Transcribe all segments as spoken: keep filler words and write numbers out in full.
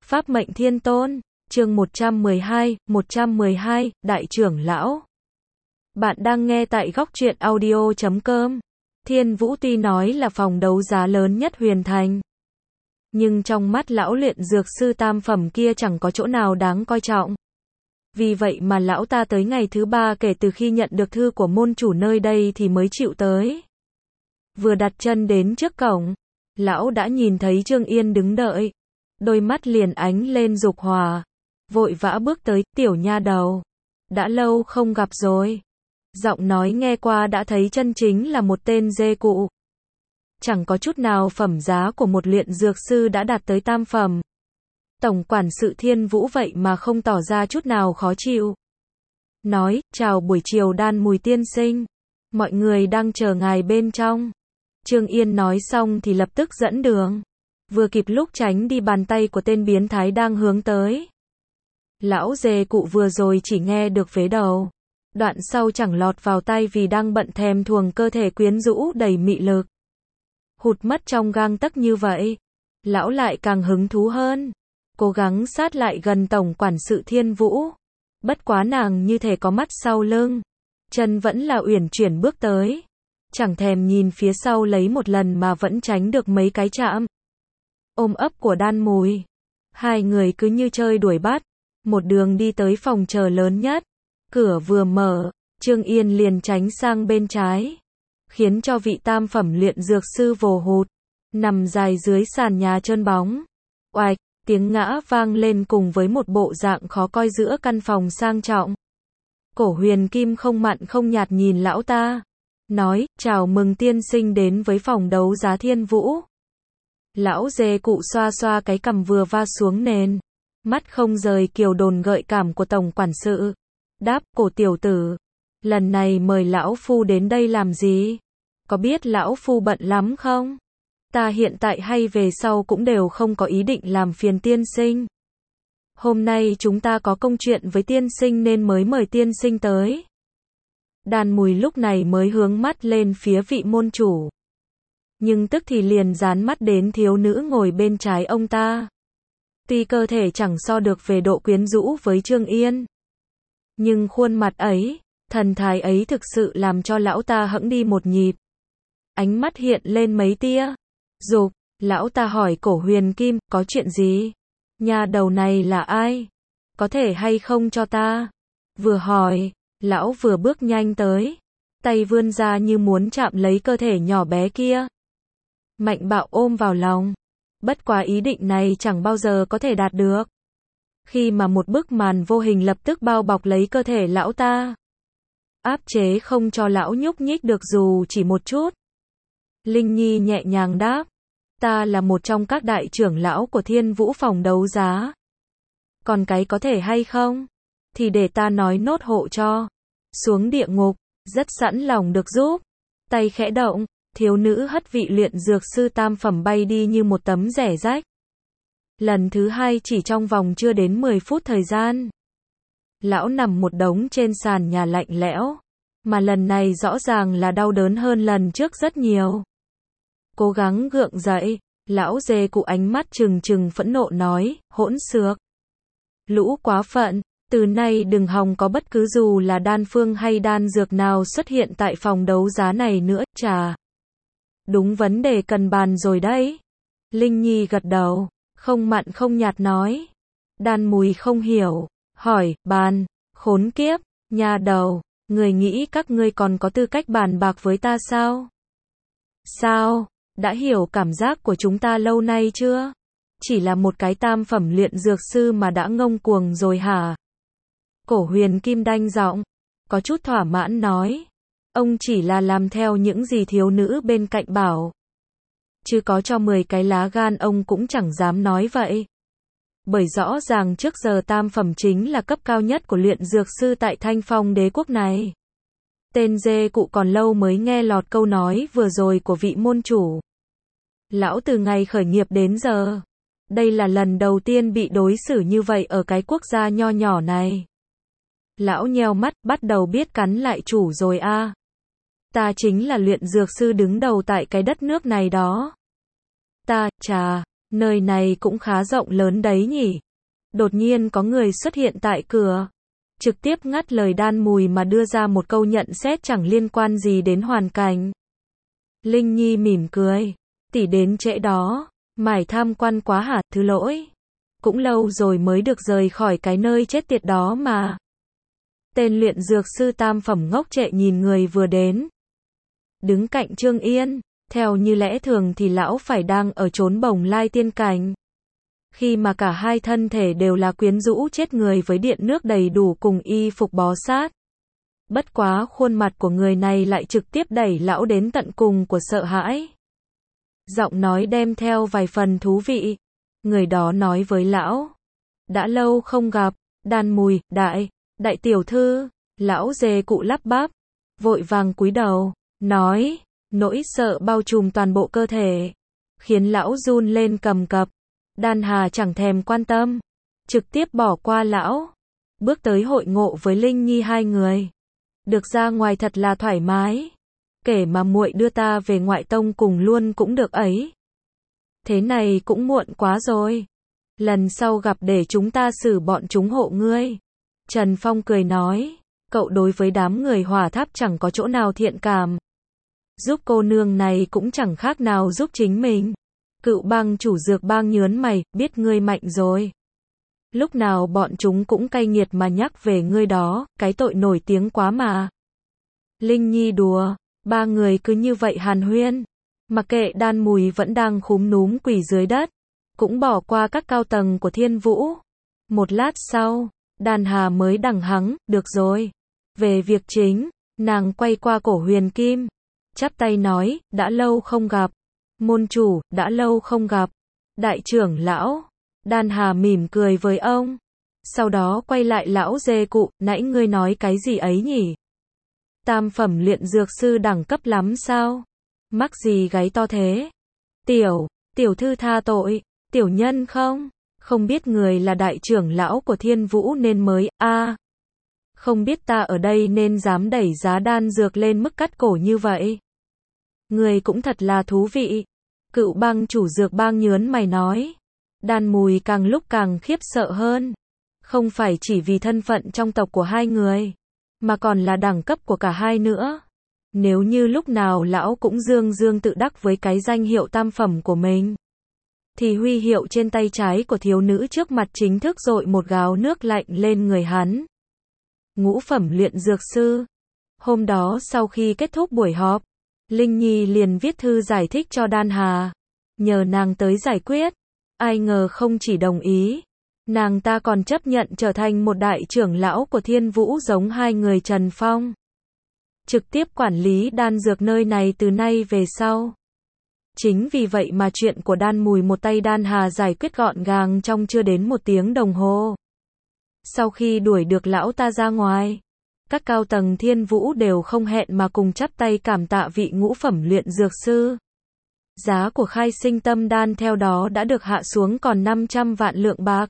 Pháp mệnh thiên tôn, chương một trăm mười hai, một trăm mười hai, Đại trưởng lão. Bạn đang nghe tại góc truyện audio chấm com. Thiên Vũ tuy nói là phòng đấu giá lớn nhất Huyền Thành, nhưng trong mắt lão luyện dược sư tam phẩm kia chẳng có chỗ nào đáng coi trọng. Vì vậy mà lão ta tới ngày thứ ba kể từ khi nhận được thư của môn chủ nơi đây thì mới chịu tới. Vừa đặt chân đến trước cổng, lão đã nhìn thấy Trương Yên đứng đợi. Đôi mắt liền ánh lên dục hòa, vội vã bước tới, tiểu nha đầu, đã lâu không gặp rồi. Giọng nói nghe qua đã thấy chân chính là một tên dê cụ. Chẳng có chút nào phẩm giá của một luyện dược sư đã đạt tới tam phẩm. Tổng quản sự Thiên Vũ vậy mà không tỏ ra chút nào khó chịu. Nói, chào buổi chiều Đan Mùi tiên sinh, mọi người đang chờ ngài bên trong. Trương Yên nói xong thì lập tức dẫn đường, vừa kịp lúc tránh đi bàn tay của tên biến thái đang hướng tới. Lão dê cụ vừa rồi chỉ nghe được vế đầu, đoạn sau chẳng lọt vào tay vì đang bận thèm thuồng cơ thể quyến rũ đầy mị lực. Hụt mất trong gang tấc như vậy, lão lại càng hứng thú hơn, cố gắng sát lại gần tổng quản sự Thiên Vũ. Bất quá nàng như thể có mắt sau lưng, chân vẫn là uyển chuyển bước tới, chẳng thèm nhìn phía sau lấy một lần mà vẫn tránh được mấy cái chạm. Ôm ấp của Đan Mùi, hai người cứ như chơi đuổi bắt, một đường đi tới phòng chờ lớn nhất. Cửa vừa mở, Trương Yên liền tránh sang bên trái, khiến cho vị tam phẩm luyện dược sư vồ hụt, nằm dài dưới sàn nhà trơn bóng. Oạch, tiếng ngã vang lên cùng với một bộ dạng khó coi giữa căn phòng sang trọng. Cổ Huyền Kim không mặn không nhạt nhìn lão ta, nói, chào mừng tiên sinh đến với phòng đấu giá Thiên Vũ. Lão dê cụ xoa xoa cái cằm vừa va xuống nền, mắt không rời kiều đồn gợi cảm của tổng quản sự. Đáp, cổ tiểu tử, lần này mời lão phu đến đây làm gì? Có biết lão phu bận lắm không? Ta hiện tại hay về sau cũng đều không có ý định làm phiền tiên sinh. Hôm nay chúng ta có công chuyện với tiên sinh nên mới mời tiên sinh tới. Đan Mùi lúc này mới hướng mắt lên phía vị môn chủ, nhưng tức thì liền dán mắt đến thiếu nữ ngồi bên trái ông ta. Tuy cơ thể chẳng so được về độ quyến rũ với Trương Yên, nhưng khuôn mặt ấy, thần thái ấy thực sự làm cho lão ta hẫng đi một nhịp. Ánh mắt hiện lên mấy tia dục, lão ta hỏi cổ Huyền Kim, có chuyện gì? Nhà đầu này là ai? Có thể hay không cho ta? Vừa hỏi, lão vừa bước nhanh tới, tay vươn ra như muốn chạm lấy cơ thể nhỏ bé kia, mạnh bạo ôm vào lòng. Bất quá ý định này chẳng bao giờ có thể đạt được, khi mà một bức màn vô hình lập tức bao bọc lấy cơ thể lão ta, áp chế không cho lão nhúc nhích được dù chỉ một chút. Linh Nhi nhẹ nhàng đáp, ta là một trong các đại trưởng lão của Thiên Vũ phòng đấu giá. Còn cái có thể hay không, thì để ta nói nốt hộ cho. Xuống địa ngục, rất sẵn lòng được giúp. Tay khẽ động, thiếu nữ hất vị luyện dược sư tam phẩm bay đi như một tấm rẻ rách. Lần thứ hai chỉ trong vòng chưa đến mười phút thời gian, lão nằm một đống trên sàn nhà lạnh lẽo, mà lần này rõ ràng là đau đớn hơn lần trước rất nhiều. Cố gắng gượng dậy, lão dê cụ ánh mắt trừng trừng phẫn nộ nói, hỗn xược, lũ quá phận, từ nay đừng hòng có bất cứ dù là đan phương hay đan dược nào xuất hiện tại phòng đấu giá này nữa. Chà, đúng vấn đề cần bàn rồi đấy. Linh Nhi gật đầu, không mặn không nhạt nói. Đan Mùi không hiểu, hỏi, bàn, khốn kiếp, nhà đầu, người nghĩ các ngươi còn có tư cách bàn bạc với ta sao? Sao, đã hiểu cảm giác của chúng ta lâu nay chưa? Chỉ là một cái tam phẩm luyện dược sư mà đã ngông cuồng rồi hả? Cổ Huyền Kim đanh giọng, có chút thỏa mãn nói, ông chỉ là làm theo những gì thiếu nữ bên cạnh bảo, chứ có cho mười cái lá gan ông cũng chẳng dám nói vậy. Bởi rõ ràng trước giờ tam phẩm chính là cấp cao nhất của luyện dược sư tại Thanh Phong đế quốc này. Tên dê cụ còn lâu mới nghe lọt câu nói vừa rồi của vị môn chủ. Lão từ ngày khởi nghiệp đến giờ, đây là lần đầu tiên bị đối xử như vậy ở cái quốc gia nho nhỏ này. Lão nheo mắt, bắt đầu biết cắn lại chủ rồi a. À. Ta chính là luyện dược sư đứng đầu tại cái đất nước này đó. Ta, chà, Nơi này cũng khá rộng lớn đấy nhỉ. Đột nhiên có người xuất hiện tại cửa, trực tiếp ngắt lời Đan Mùi mà đưa ra một câu nhận xét chẳng liên quan gì đến hoàn cảnh. Linh Nhi mỉm cười, tỷ đến trễ đó, mải tham quan quá hả, thứ lỗi. Cũng lâu rồi mới được rời khỏi cái nơi chết tiệt đó mà. Tên luyện dược sư tam phẩm ngốc trệ nhìn người vừa đến. Đứng cạnh Trương Yên, theo như lẽ thường thì lão phải đang ở chốn Bồng Lai tiên cảnh. Khi mà cả hai thân thể đều là quyến rũ chết người với điện nước đầy đủ cùng y phục bó sát. Bất quá khuôn mặt của người này lại trực tiếp đẩy lão đến tận cùng của sợ hãi. Giọng nói đem theo vài phần thú vị. Người đó nói với lão. Đã lâu không gặp, Đan Mùi, đại, đại tiểu thư. Lão dê cụ lắp bắp, vội vàng cúi đầu, nói, nỗi sợ bao trùm toàn bộ cơ thể, khiến lão run lên cầm cập. Đan Hà chẳng thèm quan tâm, trực tiếp bỏ qua lão, bước tới hội ngộ với Linh Nhi hai người. Được ra ngoài thật là thoải mái, kể mà muội đưa ta về ngoại tông cùng luôn cũng được ấy. Thế này cũng muộn quá rồi, lần sau gặp để chúng ta xử bọn chúng hộ ngươi. Trần Phong cười nói, cậu đối với đám người Hỏa Tháp chẳng có chỗ nào thiện cảm. Giúp cô nương này cũng chẳng khác nào giúp chính mình. Cựu bang chủ dược bang nhớn mày, biết ngươi mạnh rồi. Lúc nào bọn chúng cũng cay nghiệt mà nhắc về ngươi đó, cái tội nổi tiếng quá mà. Linh Nhi đùa, ba người cứ như vậy hàn huyên. Mặc kệ Đan Mùi vẫn đang khúm núm quỳ dưới đất, cũng bỏ qua các cao tầng của Thiên Vũ. Một lát sau, Đan Hà mới đằng hắng, được rồi. Về việc chính, nàng quay qua Cổ Huyền Kim, chắp tay nói, đã lâu không gặp. Môn chủ, đã lâu không gặp. Đại trưởng lão. Đan Hà mỉm cười với ông. Sau đó quay lại lão dê cụ, nãy ngươi nói cái gì ấy nhỉ? Tam phẩm luyện dược sư đẳng cấp lắm sao? Mắc gì gáy to thế? Tiểu, tiểu thư tha tội, tiểu nhân không? Không biết người là đại trưởng lão của Thiên Vũ nên mới, a à, không biết ta ở đây nên dám đẩy giá đan dược lên mức cắt cổ như vậy. Người cũng thật là thú vị. Cựu bang chủ dược bang nhớn mày nói. Đan Mùi càng lúc càng khiếp sợ hơn. Không phải chỉ vì thân phận trong tộc của hai người, mà còn là đẳng cấp của cả hai nữa. Nếu như lúc nào lão cũng dương dương tự đắc với cái danh hiệu tam phẩm của mình, thì huy hiệu trên tay trái của thiếu nữ trước mặt chính thức dội một gáo nước lạnh lên người hắn. Ngũ phẩm luyện dược sư. Hôm đó sau khi kết thúc buổi họp, Linh Nhi liền viết thư giải thích cho Đan Hà, nhờ nàng tới giải quyết. Ai ngờ không chỉ đồng ý, nàng ta còn chấp nhận trở thành một đại trưởng lão của Thiên Vũ giống hai người Trần Phong. Trực tiếp quản lý đan dược nơi này từ nay về sau. Chính vì vậy mà chuyện của Đan Mùi một tay Đan Hà giải quyết gọn gàng trong chưa đến một tiếng đồng hồ. Sau khi đuổi được lão ta ra ngoài, các cao tầng Thiên Vũ đều không hẹn mà cùng chắp tay cảm tạ vị ngũ phẩm luyện dược sư. Giá của khai sinh tâm đan theo đó đã được hạ xuống còn năm trăm vạn lượng bạc.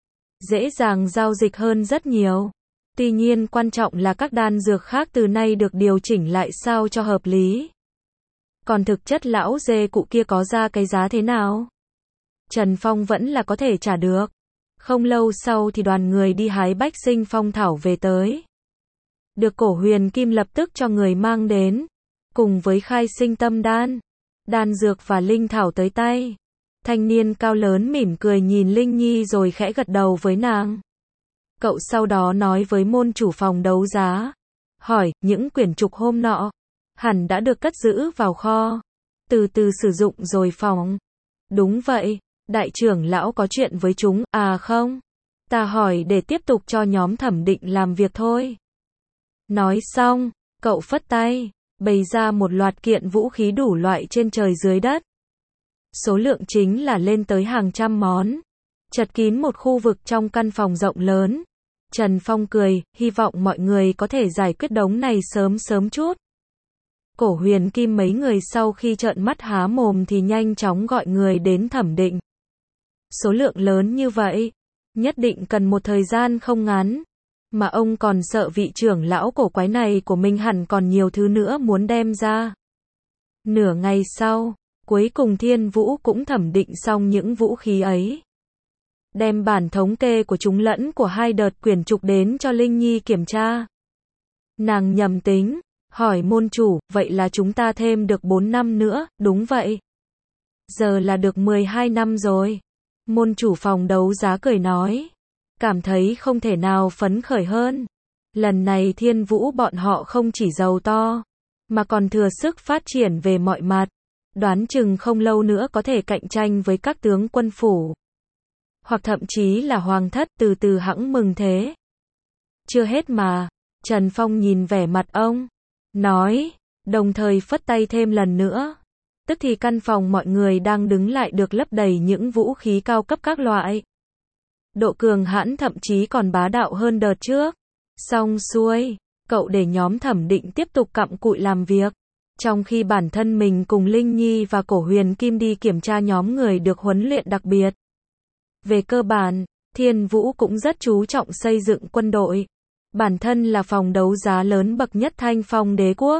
Dễ dàng giao dịch hơn rất nhiều. Tuy nhiên quan trọng là các đan dược khác từ nay được điều chỉnh lại sao cho hợp lý. Còn thực chất lão dê cụ kia có ra cái giá thế nào? Trần Phong vẫn là có thể trả được. Không lâu sau thì đoàn người đi hái bách sinh phong thảo về tới. Được Cổ Huyền Kim lập tức cho người mang đến. Cùng với khai sinh tâm đan, đan dược và linh thảo tới tay. Thanh niên cao lớn mỉm cười nhìn Linh Nhi rồi khẽ gật đầu với nàng. Cậu sau đó nói với môn chủ phòng đấu giá. Hỏi, những quyển trục hôm nọ, hẳn đã được cất giữ vào kho. Từ từ sử dụng rồi phòng. Đúng vậy, đại trưởng lão có chuyện với chúng, à không. Ta hỏi để tiếp tục cho nhóm thẩm định làm việc thôi. Nói xong, cậu phất tay, bày ra một loạt kiện vũ khí đủ loại trên trời dưới đất. Số lượng chính là lên tới hàng trăm món. Chật kín một khu vực trong căn phòng rộng lớn. Trần Phong cười, hy vọng mọi người có thể giải quyết đống này sớm sớm chút. Cổ Huyền Kim mấy người sau khi trợn mắt há mồm thì nhanh chóng gọi người đến thẩm định. Số lượng lớn như vậy, nhất định cần một thời gian không ngắn. Mà ông còn sợ vị trưởng lão cổ quái này của mình hẳn còn nhiều thứ nữa muốn đem ra. Nửa ngày sau, Cuối cùng Thiên Vũ cũng thẩm định xong những vũ khí ấy. Đem bản thống kê của chúng lẫn của hai đợt quyển trục đến cho Linh Nhi kiểm tra. Nàng nhầm tính, hỏi môn chủ, vậy là chúng ta thêm được bốn năm nữa, đúng vậy. Giờ là được mười hai năm rồi. Môn chủ phòng đấu giá cười nói. Cảm thấy không thể nào phấn khởi hơn. Lần này Thiên Vũ bọn họ không chỉ giàu to, mà còn thừa sức phát triển về mọi mặt. Đoán chừng không lâu nữa có thể cạnh tranh với các tướng quân phủ. Hoặc thậm chí là hoàng thất, từ từ hẵng mừng thế. Chưa hết mà, Trần Phong nhìn vẻ mặt ông, nói, đồng thời phất tay thêm lần nữa. Tức thì căn phòng mọi người đang đứng lại được lấp đầy những vũ khí cao cấp các loại. Độ cường hãn thậm chí còn bá đạo hơn đợt trước. Xong xuôi, cậu để nhóm thẩm định tiếp tục cặm cụi làm việc. Trong khi bản thân mình cùng Linh Nhi và Cổ Huyền Kim đi kiểm tra nhóm người được huấn luyện đặc biệt. Về cơ bản, Thiên Vũ cũng rất chú trọng xây dựng quân đội. Bản thân là phòng đấu giá lớn bậc nhất Thanh Phong Đế quốc.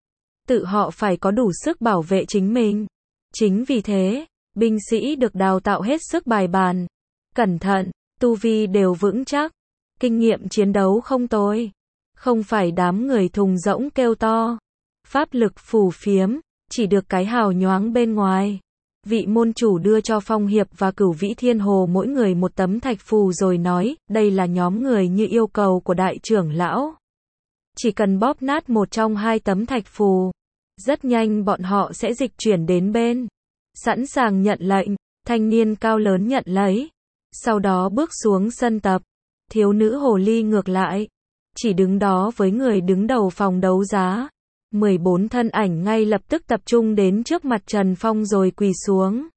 Tự họ phải có đủ sức bảo vệ chính mình. Chính vì thế, binh sĩ được đào tạo hết sức bài bản, cẩn thận, tu vi đều vững chắc, kinh nghiệm chiến đấu không tồi. Không phải đám người thùng rỗng kêu to, pháp lực phù phiếm, chỉ được cái hào nhoáng bên ngoài. Vị môn chủ đưa cho Phong Hiệp và Cửu Vĩ Thiên Hồ mỗi người một tấm thạch phù rồi nói, đây là nhóm người như yêu cầu của đại trưởng lão. Chỉ cần bóp nát một trong hai tấm thạch phù, rất nhanh bọn họ sẽ dịch chuyển đến bên. Sẵn sàng nhận lệnh, thanh niên cao lớn nhận lấy. Sau đó bước xuống sân tập. Thiếu nữ hồ ly ngược lại, chỉ đứng đó với người đứng đầu phòng đấu giá. mười bốn thân ảnh ngay lập tức tập trung đến trước mặt Trần Phong rồi quỳ xuống.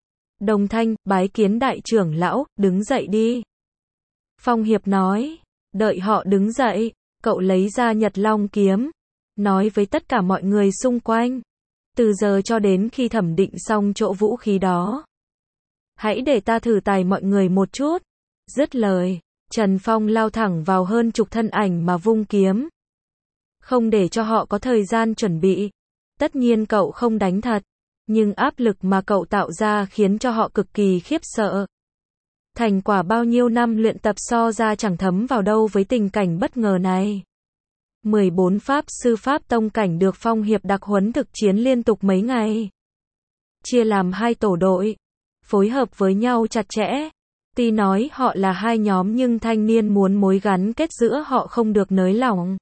Đồng thanh, bái kiến đại trưởng lão, đứng dậy đi. Phong Hiệp nói, đợi họ đứng dậy, cậu lấy ra Nhật Long kiếm, nói với tất cả mọi người xung quanh. Từ giờ cho đến khi thẩm định xong chỗ vũ khí đó, hãy để ta thử tài mọi người một chút. Dứt lời, Trần Phong lao thẳng vào hơn chục thân ảnh mà vung kiếm. Không để cho họ có thời gian chuẩn bị. Tất nhiên cậu không đánh thật, nhưng áp lực mà cậu tạo ra khiến cho họ cực kỳ khiếp sợ. Thành quả bao nhiêu năm luyện tập so ra chẳng thấm vào đâu với tình cảnh bất ngờ này. mười bốn pháp sư pháp tông cảnh được Phong Hiệp đặc huấn thực chiến liên tục mấy ngày. Chia làm hai tổ đội, phối hợp với nhau chặt chẽ. Tuy nói họ là hai nhóm nhưng thanh niên muốn mối gắn kết giữa họ không được nới lỏng.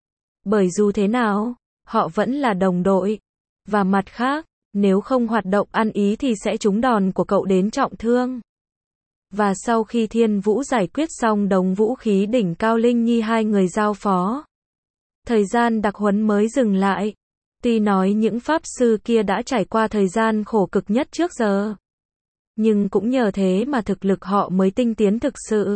Bởi dù thế nào, họ vẫn là đồng đội. Và mặt khác, nếu không hoạt động ăn ý thì sẽ trúng đòn của cậu đến trọng thương. Và sau khi Thiên Vũ giải quyết xong đống vũ khí đỉnh cao Linh Nhi hai người giao phó, thời gian đặc huấn mới dừng lại. Tuy nói những pháp sư kia đã trải qua thời gian khổ cực nhất trước giờ, nhưng cũng nhờ thế mà thực lực họ mới tinh tiến thực sự.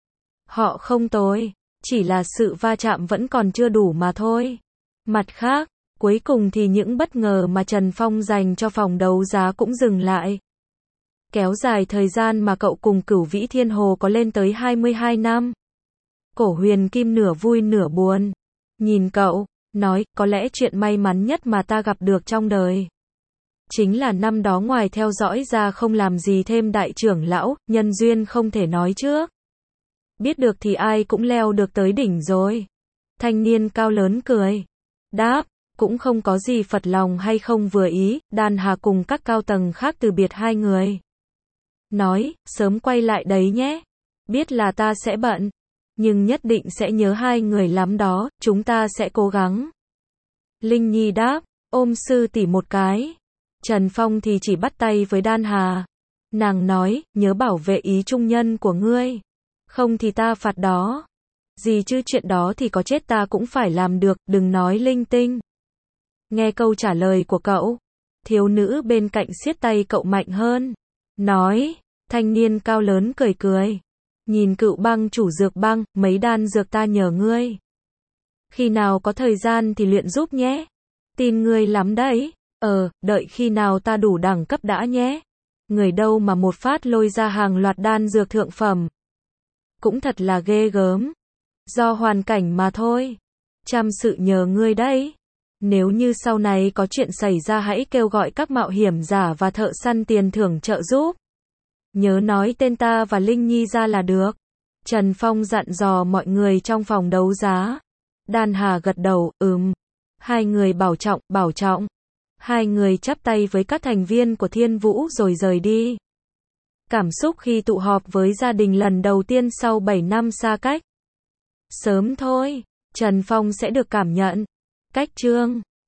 Họ không tồi, chỉ là sự va chạm vẫn còn chưa đủ mà thôi. Mặt khác, cuối cùng thì những bất ngờ mà Trần Phong dành cho phòng đấu giá cũng dừng lại. Kéo dài thời gian mà cậu cùng Cửu Vĩ Thiên Hồ có lên tới hai mươi hai năm. Cổ Huyền Kim nửa vui nửa buồn. Nhìn cậu, nói, có lẽ chuyện may mắn nhất mà ta gặp được trong đời chính là năm đó ngoài theo dõi ra không làm gì thêm đại trưởng lão, nhân duyên không thể nói trước. Biết được thì ai cũng leo được tới đỉnh rồi. Thanh niên cao lớn cười. Đáp, cũng không có gì phật lòng hay không vừa ý, Đan Hà cùng các cao tầng khác từ biệt hai người. Nói, sớm quay lại đấy nhé. Biết là ta sẽ bận, nhưng nhất định sẽ nhớ hai người lắm đó, chúng ta sẽ cố gắng. Linh Nhi đáp, ôm sư tỷ một cái. Trần Phong thì chỉ bắt tay với Đan Hà. Nàng nói, nhớ bảo vệ ý trung nhân của ngươi. Không thì ta phạt đó. Gì chứ chuyện đó thì có chết ta cũng phải làm được, đừng nói linh tinh. Nghe câu trả lời của cậu, thiếu nữ bên cạnh siết tay cậu mạnh hơn. Nói, thanh niên cao lớn cười cười. Nhìn Cựu Băng chủ dược băng, mấy đan dược ta nhờ ngươi. Khi nào có thời gian thì luyện giúp nhé. Tin ngươi lắm đấy. Ờ, đợi khi nào ta đủ đẳng cấp đã nhé. Người đâu mà một phát lôi ra hàng loạt đan dược thượng phẩm. Cũng thật là ghê gớm. Do hoàn cảnh mà thôi. Chăm sự nhờ ngươi đấy. Nếu như sau này có chuyện xảy ra hãy kêu gọi các mạo hiểm giả và thợ săn tiền thưởng trợ giúp. Nhớ nói tên ta và Linh Nhi ra là được. Trần Phong dặn dò mọi người trong phòng đấu giá. Đan Hà gật đầu, ừm. Hai người bảo trọng, bảo trọng. Hai người chắp tay với các thành viên của Thiên Vũ rồi rời đi. Cảm xúc khi tụ họp với gia đình lần đầu tiên sau bảy năm xa cách. Sớm thôi, Trần Phong sẽ được cảm nhận. Cách chương